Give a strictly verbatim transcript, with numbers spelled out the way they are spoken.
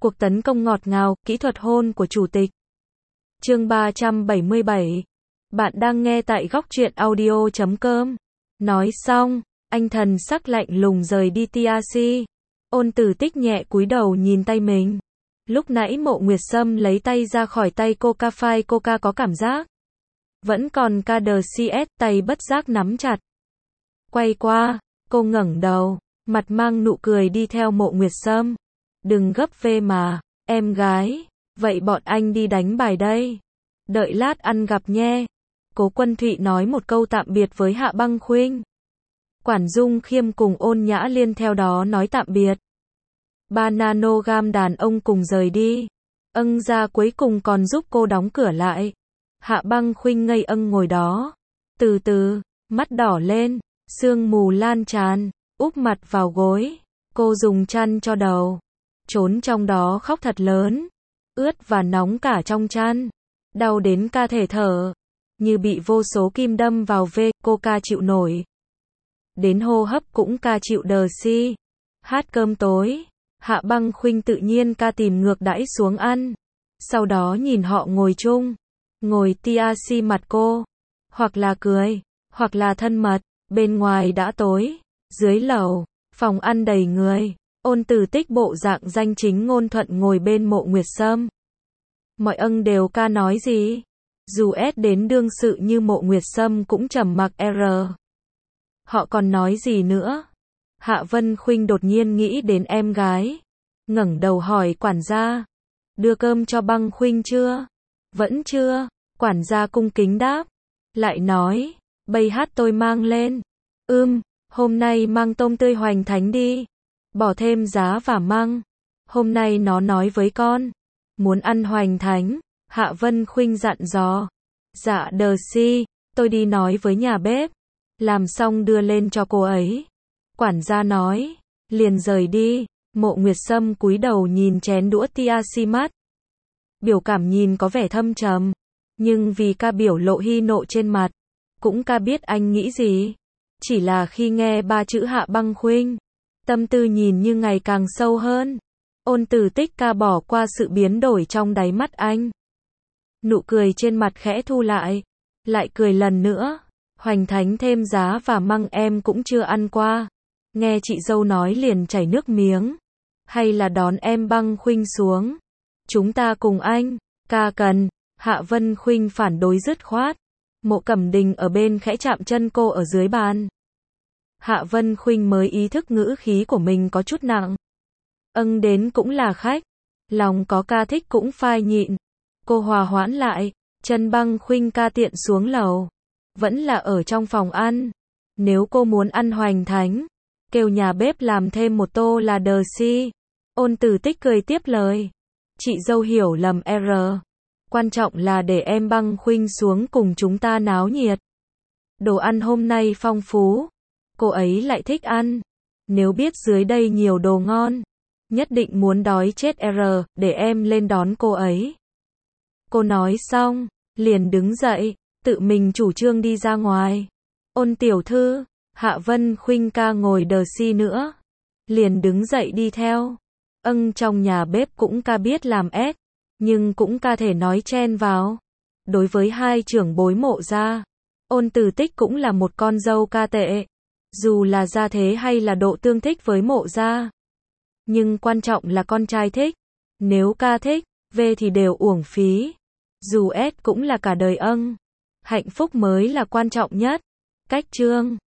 Cuộc tấn công ngọt ngào, kỹ thuật hôn của chủ tịch. Chương ba trăm bảy mươi bảy. Bạn đang nghe tại góc truyện audio chấm com. Nói xong, anh thần sắc lạnh lùng rời đi tê rờ xê. Ôn Tử Tích nhẹ cúi đầu nhìn tay mình. Lúc nãy Mộ Nguyệt Sâm lấy tay ra khỏi tay Coca phai Coca có cảm giác vẫn còn ca đờ xê ét, tay bất giác nắm chặt. Quay qua, cô ngẩng đầu, mặt mang nụ cười đi theo Mộ Nguyệt Sâm. Đừng gấp về mà, em gái, vậy bọn anh đi đánh bài đây. Đợi lát ăn gặp nhé. Cố Quân Thụy nói một câu tạm biệt với Hạ Băng Khuynh. Quản Dung Khiêm cùng Ôn Nhã Liên theo đó nói tạm biệt. Ba nanogam đàn ông cùng rời đi. Ân gia cuối cùng còn giúp cô đóng cửa lại. Hạ Băng Khuynh ngây âng ngồi đó. Từ từ, mắt đỏ lên, sương mù lan tràn, úp mặt vào gối. Cô dùng chăn cho đầu. Trốn trong đó khóc thật lớn. Ướt và nóng cả trong chăn. Đau đến ca thể thở. Như bị vô số kim đâm vào vê, cô ca chịu nổi. Đến hô hấp cũng ca chịu đờ si. Hát cơm tối. Hạ Băng Khuynh tự nhiên ca tìm ngược đãi xuống ăn. Sau đó nhìn họ ngồi chung. Ngồi tê rờ xê mặt cô. Hoặc là cười, hoặc là thân mật. Bên ngoài đã tối. Dưới lầu, phòng ăn đầy người. Ôn Tử Tích bộ dạng danh chính ngôn thuận ngồi bên Mộ Nguyệt Sâm. Mọi ân đều ca nói gì? Dù ép đến đương sự như Mộ Nguyệt Sâm cũng trầm mặc r. Họ còn nói gì nữa? Hạ Vân Khuynh đột nhiên nghĩ đến em gái. Ngẩng đầu hỏi quản gia. Đưa cơm cho Băng Khuynh chưa? Vẫn chưa. Quản gia cung kính đáp. Lại nói. Bây hát tôi mang lên. Ưm, hôm nay mang tôm tươi hoành thánh đi. Bỏ thêm giá và măng. Hôm nay nó nói với con. Muốn ăn hoành thánh. Hạ Vân Khuynh dặn dò. Dạ đờ si, tôi đi nói với nhà bếp. Làm xong đưa lên cho cô ấy. Quản gia nói. Liền rời đi. Mộ Nguyệt Sâm cúi đầu nhìn chén đũa tê rờ xê mắt. Biểu cảm nhìn có vẻ thâm trầm. Nhưng vì ca biểu lộ hy nộ trên mặt. Cũng ca biết anh nghĩ gì. Chỉ là khi nghe ba chữ Hạ Băng Khuynh. Tâm tư nhìn như ngày càng sâu hơn. Ôn Tử Tích ca bỏ qua sự biến đổi trong đáy mắt anh. Nụ cười trên mặt khẽ thu lại. Lại cười lần nữa. Hoành thánh thêm giá và măng em cũng chưa ăn qua. Nghe chị dâu nói liền chảy nước miếng. Hay là đón em Băng Khuynh xuống. Chúng ta cùng anh. Ca cần. Hạ Vân Khuynh phản đối dứt khoát. Mộ Cẩm Đình ở bên khẽ chạm chân cô ở dưới bàn. Hạ Vân Khuynh mới ý thức ngữ khí của mình có chút nặng. Ân đến cũng là khách. Lòng có ca thích cũng phai nhịn. Cô hòa hoãn lại. Chân Băng Khuynh ca tiện xuống lầu. Vẫn là ở trong phòng ăn. Nếu cô muốn ăn hoành thánh. Kêu nhà bếp làm thêm một tô là đờ si. Ôn Tử Tích cười tiếp lời. Chị dâu hiểu lầm r. Quan trọng là để em Băng Khuynh xuống cùng chúng ta náo nhiệt. Đồ ăn hôm nay phong phú. Cô ấy lại thích ăn. Nếu biết dưới đây nhiều đồ ngon. Nhất định muốn đói chết r. Để em lên đón cô ấy. Cô nói xong. Liền đứng dậy. Tự mình chủ trương đi ra ngoài. Ôn tiểu thư. Hạ Vân Khuynh ca ngồi đờ si nữa. Liền đứng dậy đi theo. Ân trong nhà bếp cũng ca biết làm ép. Nhưng cũng ca thể nói chen vào. Đối với hai trưởng bối Mộ gia. Ôn Tử Tích cũng là một con dâu ca tệ. Dù là gia thế hay là độ tương thích với Mộ gia. Nhưng quan trọng là con trai thích. Nếu ca thích, về thì đều uổng phí. Dù ép cũng là cả đời ân. Hạnh phúc mới là quan trọng nhất. Cách chương